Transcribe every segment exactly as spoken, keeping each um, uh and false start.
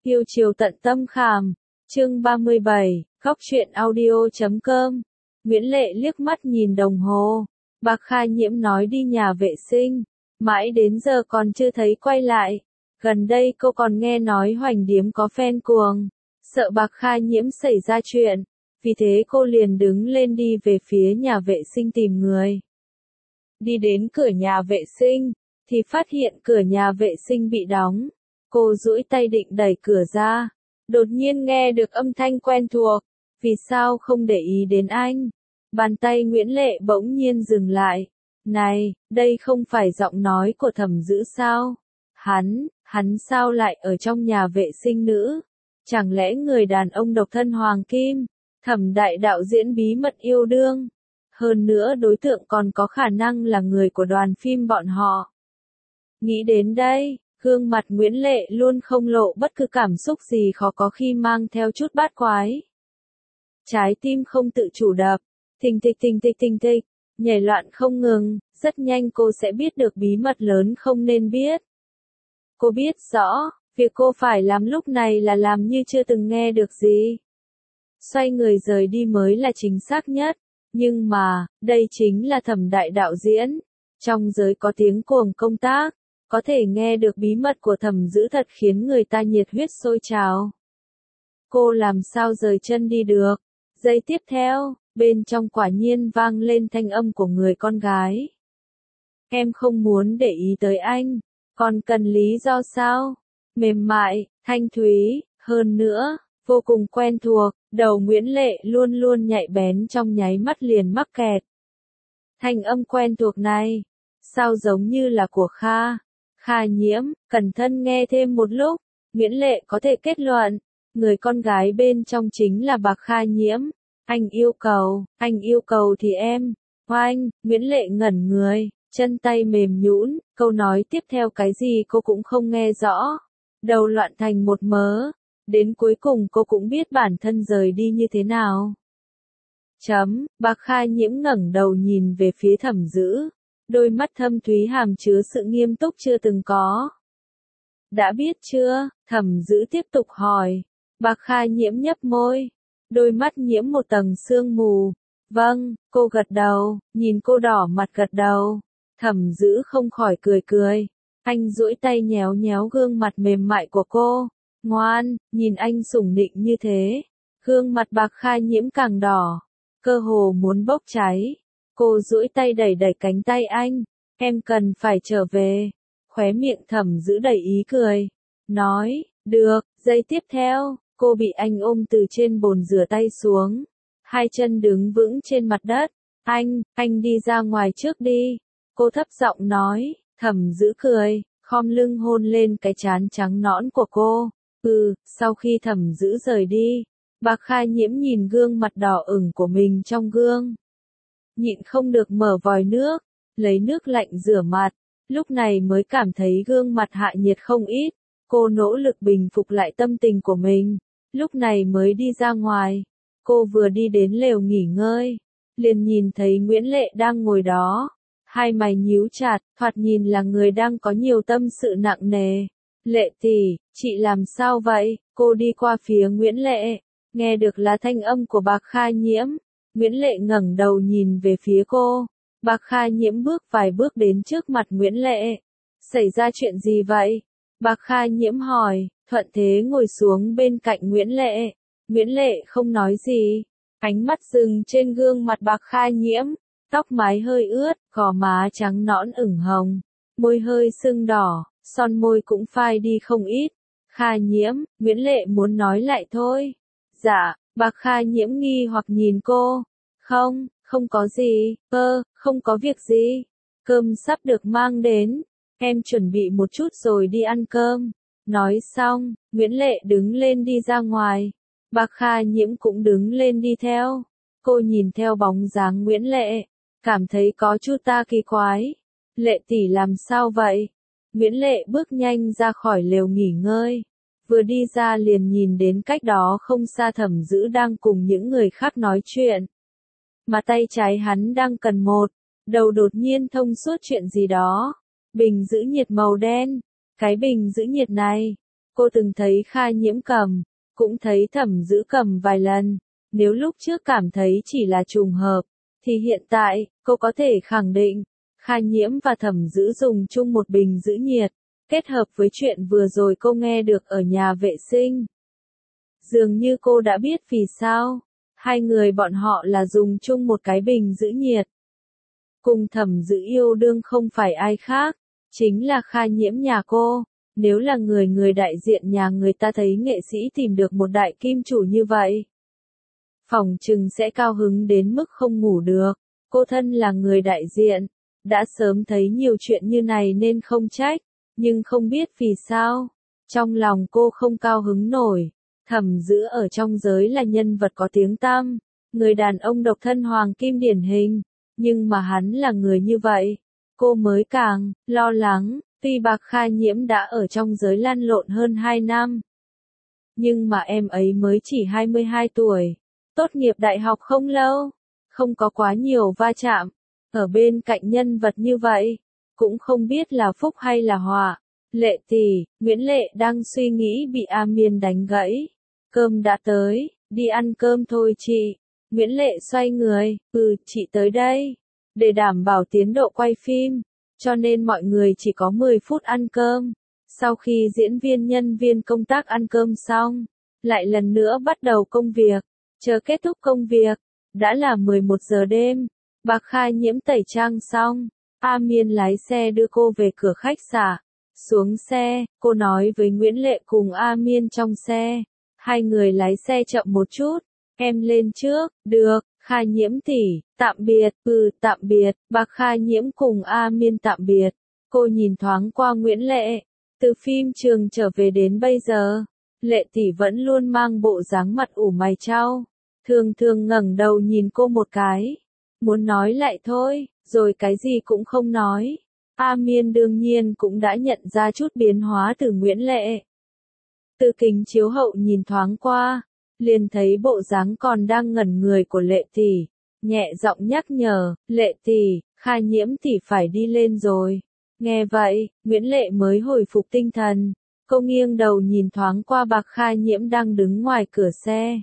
Yêu chiều tận tâm khảm. Chương ba mươi bảy, Góc truyện audio chấm com. Nguyễn Lệ liếc mắt nhìn đồng hồ. Bạc Kha Nhiễm nói đi nhà vệ sinh, mãi đến giờ còn chưa thấy quay lại. Gần đây cô còn nghe nói Hoành Điếm có fan cuồng, sợ Bạc Kha Nhiễm xảy ra chuyện, vì thế cô liền đứng lên đi về phía nhà vệ sinh tìm người. Đi đến cửa nhà vệ sinh, thì phát hiện cửa nhà vệ sinh bị đóng. Cô duỗi tay định đẩy cửa ra, đột nhiên nghe được âm thanh quen thuộc, vì sao không để ý đến anh? Bàn tay Nguyễn Lệ bỗng nhiên dừng lại. Này, đây không phải giọng nói của Thẩm Dữ sao? Hắn, hắn sao lại ở trong nhà vệ sinh nữ? Chẳng lẽ người đàn ông độc thân Hoàng Kim, Thẩm đại đạo diễn bí mật yêu đương? Hơn nữa đối tượng còn có khả năng là người của đoàn phim bọn họ. Nghĩ đến đây, gương mặt Nguyễn Lệ luôn không lộ bất cứ cảm xúc gì khó có khi mang theo chút bát quái. Trái tim không tự chủ đập, thình thịch thình thịch thình thịch, nhảy loạn không ngừng, rất nhanh cô sẽ biết được bí mật lớn không nên biết. Cô biết rõ, việc cô phải làm lúc này là làm như chưa từng nghe được gì. Xoay người rời đi mới là chính xác nhất, nhưng mà, đây chính là Thẩm đại đạo diễn. Trong giới có tiếng cuồng công tác, có thể nghe được bí mật của Thẩm Dữ thật khiến người ta nhiệt huyết sôi trào. Cô làm sao rời chân đi được? Giây tiếp theo, bên trong quả nhiên vang lên thanh âm của người con gái. Em không muốn để ý tới anh, còn cần lý do sao? Mềm mại, thanh thúy, hơn nữa, vô cùng quen thuộc, đầu Nguyễn Lệ luôn luôn nhạy bén trong nháy mắt liền mắc kẹt. Thanh âm quen thuộc này, sao giống như là của Kha? Kha Nhiễm, cẩn thận nghe thêm một lúc, Nguyễn Lệ có thể kết luận, người con gái bên trong chính là Bạc Kha Nhiễm. Anh yêu cầu, anh yêu cầu thì em, oanh, Nguyễn Lệ ngẩn người, chân tay mềm nhũn, câu nói tiếp theo cái gì cô cũng không nghe rõ, đầu loạn thành một mớ, đến cuối cùng cô cũng biết bản thân rời đi như thế nào. Chấm, Bạc Kha Nhiễm ngẩng đầu nhìn về phía Thẩm Dữ, đôi mắt thâm thúy hàm chứa sự nghiêm túc chưa từng có. Đã biết chưa? Thẩm Dữ tiếp tục hỏi. Bạc Kha Nhiễm nhấp môi, đôi mắt nhiễm một tầng sương mù. Vâng, cô gật đầu, nhìn cô đỏ mặt gật đầu. Thẩm Dữ không khỏi cười cười. Anh duỗi tay nhéo nhéo gương mặt mềm mại của cô. Ngoan, nhìn anh sủng nịnh như thế. Gương mặt Bạc Kha Nhiễm càng đỏ, cơ hồ muốn bốc cháy. Cô duỗi tay đẩy đẩy cánh tay anh. Em cần phải trở về. Khóe miệng Thẩm Dữ đầy ý cười. Nói, được, giây tiếp theo, cô bị anh ôm từ trên bồn rửa tay xuống. Hai chân đứng vững trên mặt đất. Anh, anh đi ra ngoài trước đi. Cô thấp giọng nói. Thẩm Dữ cười, khom lưng hôn lên cái trán trắng nõn của cô. Ừ, sau khi Thẩm Dữ rời đi, Bạc Kha Nhiễm nhìn gương mặt đỏ ửng của mình trong gương. Nhịn không được mở vòi nước, lấy nước lạnh rửa mặt, lúc này mới cảm thấy gương mặt hạ nhiệt không ít. Cô nỗ lực bình phục lại tâm tình của mình, lúc này mới đi ra ngoài. Cô vừa đi đến lều nghỉ ngơi, liền nhìn thấy Nguyễn Lệ đang ngồi đó, hai mày nhíu chặt, thoạt nhìn là người đang có nhiều tâm sự nặng nề. Lệ tỷ, chị làm sao vậy? Cô đi qua phía Nguyễn Lệ, nghe được là thanh âm của Bạc Kha Nhiễm. Nguyễn Lệ ngẩng đầu nhìn về phía cô. Bạc Kha Nhiễm bước vài bước đến trước mặt Nguyễn Lệ. Xảy ra chuyện gì vậy? Bạc Kha Nhiễm hỏi, thuận thế ngồi xuống bên cạnh Nguyễn Lệ. Nguyễn Lệ không nói gì, ánh mắt dừng trên gương mặt Bạc Kha Nhiễm, tóc mái hơi ướt, gò má trắng nõn ửng hồng, môi hơi sưng đỏ, son môi cũng phai đi không ít. Kha Nhiễm, Nguyễn Lệ muốn nói lại thôi. Dạ, Bạc Kha Nhiễm nghi hoặc nhìn cô. Không, không có gì, ơ, không có việc gì. Cơm sắp được mang đến, em chuẩn bị một chút rồi đi ăn cơm. Nói xong, Nguyễn Lệ đứng lên đi ra ngoài. Bạc Kha Nhiễm cũng đứng lên đi theo. Cô nhìn theo bóng dáng Nguyễn Lệ, cảm thấy có chút ta kỳ quái. Lệ tỷ làm sao vậy? Nguyễn Lệ bước nhanh ra khỏi lều nghỉ ngơi. Vừa đi ra liền nhìn đến cách đó không xa Thẩm Dữ đang cùng những người khác nói chuyện. Mà tay trái hắn đang cần một, đầu đột nhiên thông suốt chuyện gì đó. Bình giữ nhiệt màu đen. Cái bình giữ nhiệt này, Cô từng thấy Kha Nhiễm cầm, cũng thấy Thẩm Dữ cầm vài lần. Nếu lúc trước cảm thấy chỉ là trùng hợp, thì hiện tại, cô có thể khẳng định, Kha Nhiễm và Thẩm Dữ dùng chung một bình giữ nhiệt, kết hợp với chuyện vừa rồi cô nghe được ở nhà vệ sinh. Dường như cô đã biết vì sao, hai người bọn họ là dùng chung một cái bình giữ nhiệt. Cùng Thẩm Dữ yêu đương không phải ai khác, chính là Kha Nhiễm nhà cô. Nếu là người người đại diện nhà người ta thấy nghệ sĩ tìm được một đại kim chủ như vậy, phỏng chừng sẽ cao hứng đến mức không ngủ được. Cô thân là người đại diện, đã sớm thấy nhiều chuyện như này nên không trách, nhưng không biết vì sao, trong lòng cô không cao hứng nổi. Thẩm Dữ ở trong giới là nhân vật có tiếng tăm, người đàn ông độc thân hoàng kim điển hình, nhưng mà hắn là người như vậy, cô mới càng lo lắng. Tuy Bạc Kha Nhiễm đã ở trong giới lăn lộn hơn hai năm, nhưng mà em ấy mới chỉ hai mươi hai tuổi, tốt nghiệp đại học không lâu, không có quá nhiều va chạm, ở bên cạnh nhân vật như vậy, cũng không biết là phúc hay là họa. Lệ tỷ, Nguyễn Lệ đang suy nghĩ bị A Miên đánh gãy. Cơm đã tới, đi ăn cơm thôi chị. Nguyễn Lệ xoay người, ừ, chị tới đây. Để đảm bảo tiến độ quay phim, cho nên mọi người chỉ có mười phút ăn cơm. Sau khi diễn viên nhân viên công tác ăn cơm xong, lại lần nữa bắt đầu công việc. Chờ kết thúc công việc, đã là mười một giờ đêm. Bạc Kha Nhiễm tẩy trang xong, A Miên lái xe đưa cô về cửa khách sạn. Xuống xe, cô nói với Nguyễn Lệ cùng A Miên trong xe. Hai người lái xe chậm một chút, em lên trước, được. Kha Nhiễm tỷ, tạm biệt, ừ, tạm biệt. Bạc Kha Nhiễm cùng A Miên tạm biệt. Cô nhìn thoáng qua Nguyễn Lệ, từ phim trường trở về đến bây giờ, Lệ tỷ vẫn luôn mang bộ dáng mặt ủ mày chau, thường thường ngẩng đầu nhìn cô một cái, muốn nói lại thôi, rồi cái gì cũng không nói. A Miên đương nhiên cũng đã nhận ra chút biến hóa từ Nguyễn Lệ. Từ kính chiếu hậu nhìn thoáng qua, liền thấy bộ dáng còn đang ngẩn người của Lệ tỷ, nhẹ giọng nhắc nhở, Lệ tỷ, Kha Nhiễm tỷ phải đi lên rồi. Nghe vậy, Nguyễn Lệ mới hồi phục tinh thần, cô nghiêng đầu nhìn thoáng qua Bạc Kha Nhiễm đang đứng ngoài cửa xe.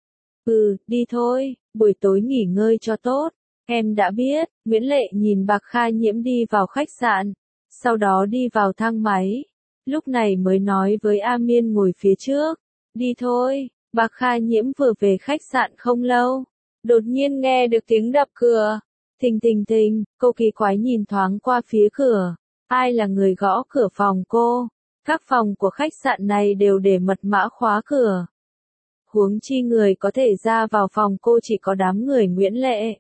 Ừ, đi thôi, buổi tối nghỉ ngơi cho tốt, em đã biết. Nguyễn Lệ nhìn Bạc Kha Nhiễm đi vào khách sạn, sau đó đi vào thang máy, lúc này mới nói với A Miên ngồi phía trước, đi thôi. Bạc Kha Nhiễm vừa về khách sạn không lâu, đột nhiên nghe được tiếng đập cửa. Thình thình thình, cô kỳ quái nhìn thoáng qua phía cửa. Ai là người gõ cửa phòng cô? Các phòng của khách sạn này đều để mật mã khóa cửa. Huống chi người có thể ra vào phòng cô chỉ có đám người Nguyễn Lệ.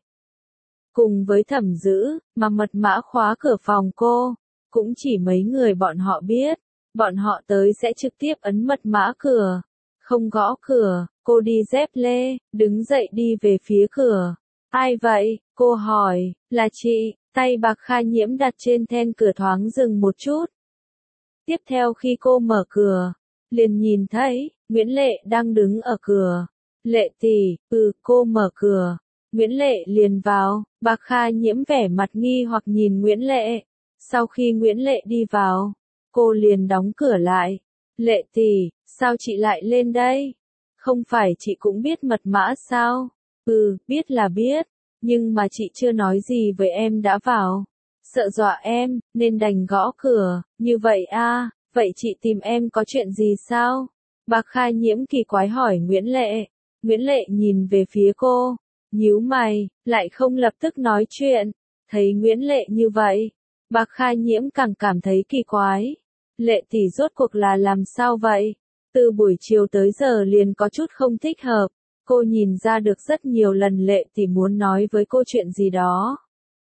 Cùng với Thẩm Dữ, mà mật mã khóa cửa phòng cô, cũng chỉ mấy người bọn họ biết. Bọn họ tới sẽ trực tiếp ấn mật mã cửa. Không gõ cửa, cô đi dép lê, đứng dậy đi về phía cửa. Ai vậy? Cô hỏi, là chị. Tay Bạc Kha Nhiễm đặt trên then cửa thoáng dừng một chút. Tiếp theo khi cô mở cửa, liền nhìn thấy, Nguyễn Lệ đang đứng ở cửa. Lệ tỷ, ừ, cô mở cửa. Nguyễn Lệ liền vào, Bạc Kha Nhiễm vẻ mặt nghi hoặc nhìn Nguyễn Lệ. Sau khi Nguyễn Lệ đi vào, cô liền đóng cửa lại. Lệ tỷ, sao chị lại lên đây? Không phải chị cũng biết mật mã sao? Ừ, biết là biết, nhưng mà chị chưa nói gì với em đã vào. Sợ dọa em, nên đành gõ cửa, như vậy à, vậy chị tìm em có chuyện gì sao? Bạc Kha Nhiễm kỳ quái hỏi Nguyễn Lệ. Nguyễn Lệ nhìn về phía cô, nhíu mày, lại không lập tức nói chuyện. Thấy Nguyễn Lệ như vậy, Bạc Kha Nhiễm càng cảm thấy kỳ quái. Lệ tỷ rốt cuộc là làm sao vậy? Từ buổi chiều tới giờ liền có chút không thích hợp. Cô nhìn ra được rất nhiều lần Lệ tỷ muốn nói với cô chuyện gì đó.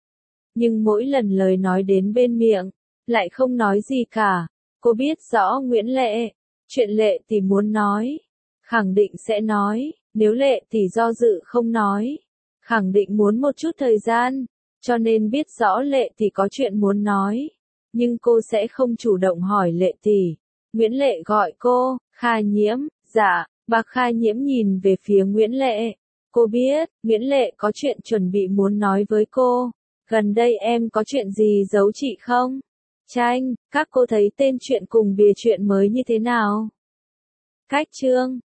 Nhưng mỗi lần lời nói đến bên miệng, lại không nói gì cả. Cô biết rõ Nguyễn Lệ, chuyện Lệ tỷ muốn nói, khẳng định sẽ nói. Nếu Lệ tỷ do dự không nói, khẳng định muốn một chút thời gian, cho nên biết rõ Lệ tỷ có chuyện muốn nói. Nhưng cô sẽ không chủ động hỏi Lệ tỷ. Nguyễn Lệ gọi cô, Kha Nhiễm, dạ. Bạc Kha Nhiễm nhìn về phía Nguyễn Lệ. Cô biết, Nguyễn Lệ có chuyện chuẩn bị muốn nói với cô. Gần đây em có chuyện gì giấu chị không? Tranh, các cô thấy tên chuyện cùng bìa chuyện mới như thế nào? Cách chương